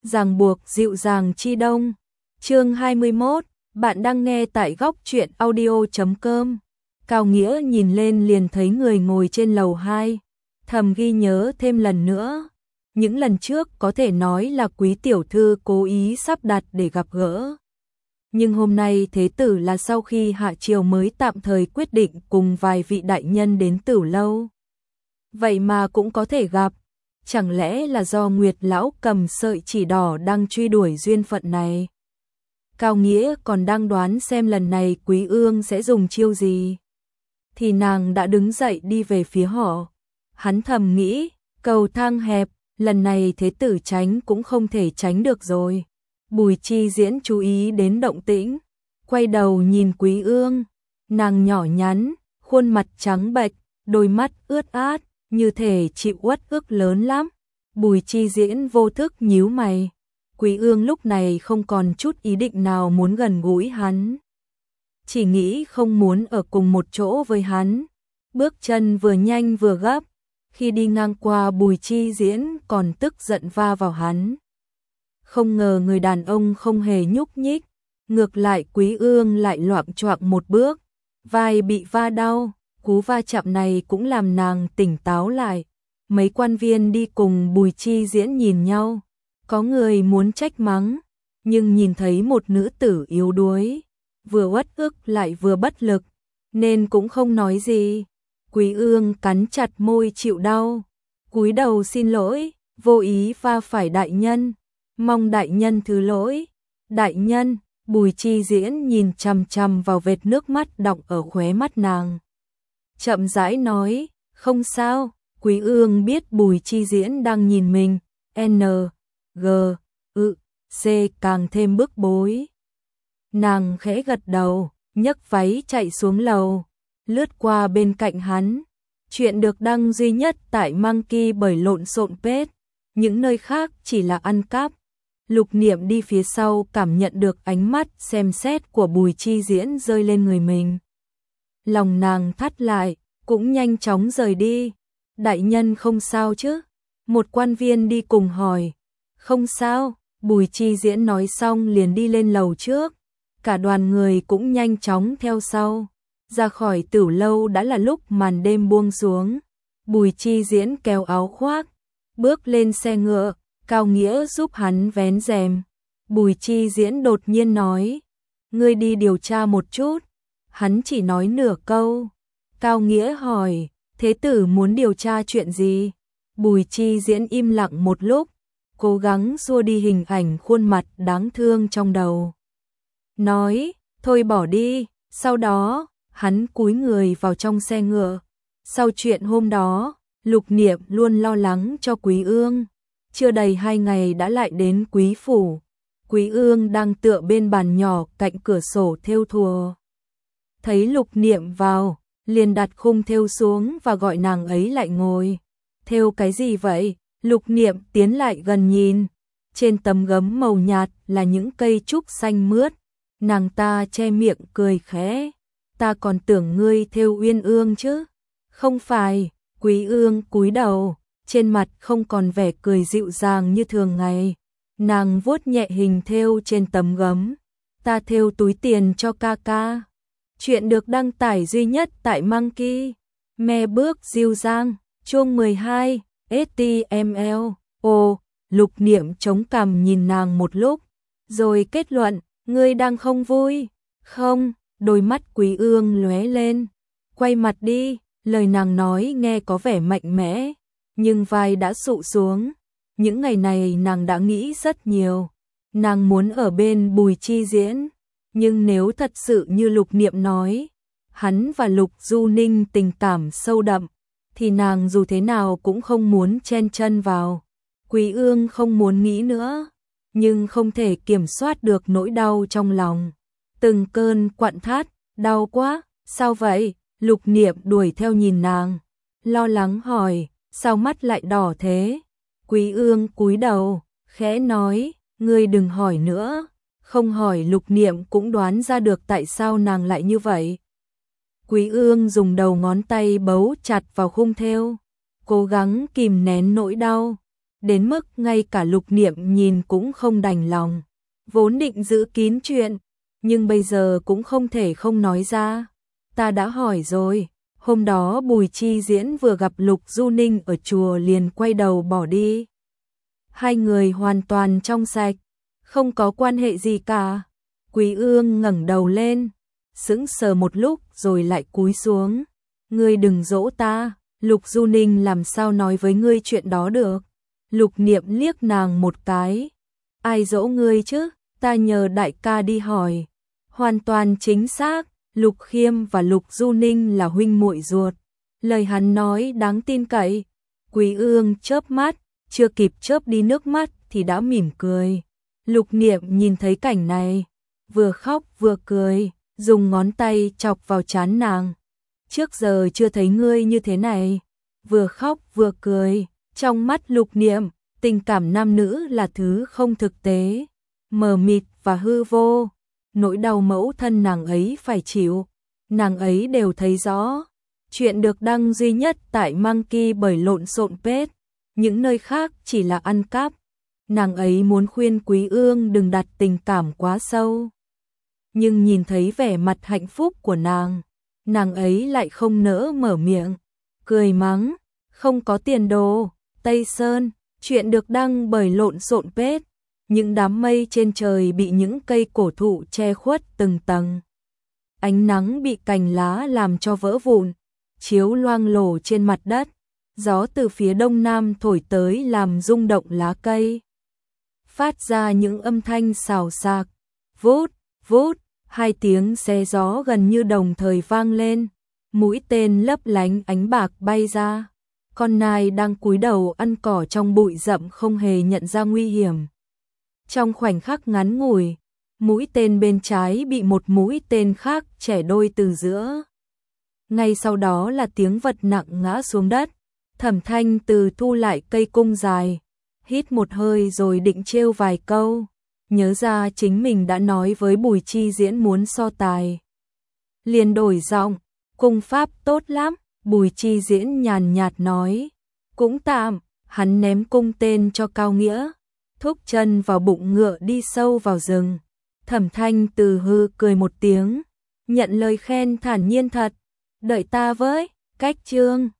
ràng buộc dịu dàng chi đông. Chương 21, bạn đang nghe tại góc truyện audio.com. Cao Nghĩa nhìn lên liền thấy người ngồi trên lầu 2, thầm ghi nhớ thêm lần nữa. Những lần trước có thể nói là quý tiểu thư cố ý sắp đặt để gặp gỡ. Nhưng hôm nay thế tử là sau khi hạ triều mới tạm thời quyết định cùng vài vị đại nhân đến Tử lâu. Vậy mà cũng có thể gặp, chẳng lẽ là do Nguyệt lão cầm sợi chỉ đỏ đang truy đuổi duyên phận này. Cao Nghĩa còn đang đoán xem lần này Quý Ương sẽ dùng chiêu gì, thì nàng đã đứng dậy đi về phía họ. Hắn thầm nghĩ, cầu thang hẹp, lần này thế tử tránh cũng không thể tránh được rồi. Bùi Chi Diễn chú ý đến động tĩnh, quay đầu nhìn Quý Ương, nàng nhỏ nhắn, khuôn mặt trắng bệch, đôi mắt ướt át, như thể chịu uất ức lớn lắm. Bùi Chi Diễn vô thức nhíu mày. Quý Ương lúc này không còn chút ý định nào muốn gần gũi hắn, chỉ nghĩ không muốn ở cùng một chỗ với hắn. Bước chân vừa nhanh vừa gấp, khi đi ngang qua Bùi Chi Diễn còn tức giận va vào hắn. Không ngờ người đàn ông không hề nhúc nhích, ngược lại Quý Ương lại loạng choạng một bước, vai bị va đau. Cú va chạm này cũng làm nàng tỉnh táo lại. Mấy quan viên đi cùng Bùi Chi Diễn nhìn nhau, có người muốn trách mắng, nhưng nhìn thấy một nữ tử yếu đuối, vừa uất ức lại vừa bất lực, nên cũng không nói gì. Quý Ương cắn chặt môi chịu đau, cúi đầu xin lỗi, vô ý va phải đại nhân, mong đại nhân thứ lỗi. Đại nhân. Bùi Chi Diễn nhìn chằm chằm vào vệt nước mắt đọng ở khóe mắt nàng, chậm rãi nói, không sao. Quý Ương biết Bùi Chi Diễn đang nhìn mình, G, C càng thêm bức bối. Nàng khẽ gật đầu, nhấc váy chạy xuống lầu, lướt qua bên cạnh hắn. Chuyện được đăng duy nhất tại Monkey bởi lộn xộn page, những nơi khác chỉ là ăn cắp. Lục Niệm đi phía sau cảm nhận được ánh mắt xem xét của Bùi Chi Diễn rơi lên người mình. Lòng nàng thắt lại, cũng nhanh chóng rời đi. Đại nhân không sao chứ? Một quan viên đi cùng hỏi. Không sao, Bùi Chi Diễn nói xong liền đi lên lầu trước. Cả đoàn người cũng nhanh chóng theo sau. Ra khỏi Tử lâu đã là lúc màn đêm buông xuống. Bùi Chi Diễn kéo áo khoác, bước lên xe ngựa. Cao Nghĩa giúp hắn vén rèm. Bùi Chi Diễn đột nhiên nói, ngươi đi điều tra một chút. Hắn chỉ nói nửa câu. Cao Nghĩa hỏi, thế tử muốn điều tra chuyện gì? Bùi Chi Diễn im lặng một lúc, cố gắng xua đi hình ảnh khuôn mặt đáng thương trong đầu. Nói, thôi bỏ đi. Sau đó, hắn cúi người vào trong xe ngựa. Sau chuyện hôm đó, Lục Niệm luôn lo lắng cho Quý Ương. Chưa đầy 2 ngày đã lại đến Quý phủ. Quý Ương đang tựa bên bàn nhỏ cạnh cửa sổ thêu thùa. Thấy Lục Niệm vào, liền đặt khung thêu xuống và gọi nàng ấy lại ngồi. Thêu cái gì vậy? Lục Niệm tiến lại gần nhìn. Trên tấm gấm màu nhạt là những cây trúc xanh mướt. Nàng ta che miệng cười khẽ. Ta còn tưởng ngươi thêu uyên ương chứ. Không phải. Quý Ương cúi đầu, trên mặt không còn vẻ cười dịu dàng như thường ngày. Nàng vuốt nhẹ hình thêu trên tấm gấm. Ta thêu túi tiền cho ca ca. Chuyện được đăng tải duy nhất tại Monkey. Me bước dịu dàng. Chương 12, HTML. Ồ, Lục Niệm chống cằm nhìn nàng một lúc, rồi kết luận, ngươi đang không vui. Không, đôi mắt Quý Ương lóe lên. Quay mặt đi, lời nàng nói nghe có vẻ mạnh mẽ, nhưng vai đã sụ xuống. Những ngày này nàng đã nghĩ rất nhiều. Nàng muốn ở bên Bùi Chi Diễn, nhưng nếu thật sự như Lục Niệm nói, hắn và Lục Du Ninh tình cảm sâu đậm, thì nàng dù thế nào cũng không muốn chen chân vào. Quý Ương không muốn nghĩ nữa, nhưng không thể kiểm soát được nỗi đau trong lòng. Từng cơn quặn thắt, đau quá, sao vậy? Lục Niệm đuổi theo nhìn nàng, lo lắng hỏi, sao mắt lại đỏ thế? Quý Ương cúi đầu, khẽ nói, ngươi đừng hỏi nữa. Không hỏi Lục Niệm cũng đoán ra được tại sao nàng lại như vậy. Quý Ương dùng đầu ngón tay bấu chặt vào khung thêu, cố gắng kìm nén nỗi đau. đến mức ngay cả Lục Niệm nhìn cũng không đành lòng. Vốn định giữ kín chuyện, nhưng bây giờ cũng không thể không nói ra. Ta đã hỏi rồi, hôm đó Bùi Chi Diễn vừa gặp Lục Du Ninh ở chùa liền quay đầu bỏ đi. Hai người hoàn toàn trong sạch, không có quan hệ gì cả. Quý Ương ngẩng đầu lên, sững sờ một lúc rồi lại cúi xuống. Ngươi đừng dỗ ta, Lục Du Ninh làm sao nói với ngươi chuyện đó được. Lục Niệm liếc nàng một cái. Ai dỗ ngươi chứ, ta nhờ đại ca đi hỏi. Hoàn toàn chính xác, Lục Khiêm và Lục Du Ninh là huynh muội ruột. Lời hắn nói đáng tin cậy. Quý Ương chớp mắt, chưa kịp chớp đi nước mắt thì đã mỉm cười. Lục Niệm nhìn thấy cảnh này, vừa khóc vừa cười, dùng ngón tay chọc vào trán nàng. Trước giờ chưa thấy ngươi như thế này, vừa khóc vừa cười. Trong mắt Lục Niệm, tình cảm nam nữ là thứ không thực tế, mờ mịt và hư vô. Nỗi đau mẫu thân nàng ấy phải chịu, nàng ấy đều thấy rõ. Chuyện được đăng duy nhất tại Monkey bởi lộn xộn page, những nơi khác chỉ là ăn cắp. Nàng ấy muốn khuyên Quý Ương đừng đặt tình cảm quá sâu. Nhưng nhìn thấy vẻ mặt hạnh phúc của nàng ấy lại không nỡ mở miệng, cười mắng, không có tiền đồ. Tây Sơn, chuyện được đăng bởi lộn xộn page. Những đám mây trên trời bị những cây cổ thụ che khuất từng tầng. Ánh nắng bị cành lá làm cho vỡ vụn, chiếu loang lổ trên mặt đất. Gió từ phía đông nam thổi tới làm rung động lá cây, phát ra những âm thanh xào xạc. Vút, vút, hai tiếng xé gió gần như đồng thời vang lên. Mũi tên lấp lánh ánh bạc bay ra. Con nai đang cúi đầu ăn cỏ trong bụi rậm không hề nhận ra nguy hiểm. Trong khoảnh khắc ngắn ngủi, mũi tên bên trái bị một mũi tên khác chẻ đôi từ giữa. Ngay sau đó là tiếng vật nặng ngã xuống đất. Thẩm Thanh Từ thu lại cây cung dài, hít một hơi rồi định trêu vài câu, nhớ ra chính mình đã nói với Bùi Chi Diễn muốn so tài. Liền đổi giọng, cung pháp tốt lắm. Bùi Chi Diễn nhàn nhạt nói, cũng tạm. Hắn ném cung tên cho Cao Nghĩa, thúc chân vào bụng ngựa đi sâu vào rừng. Thẩm Thanh Từ hư cười một tiếng, nhận lời khen thản nhiên thật. Đợi ta với. Cách chương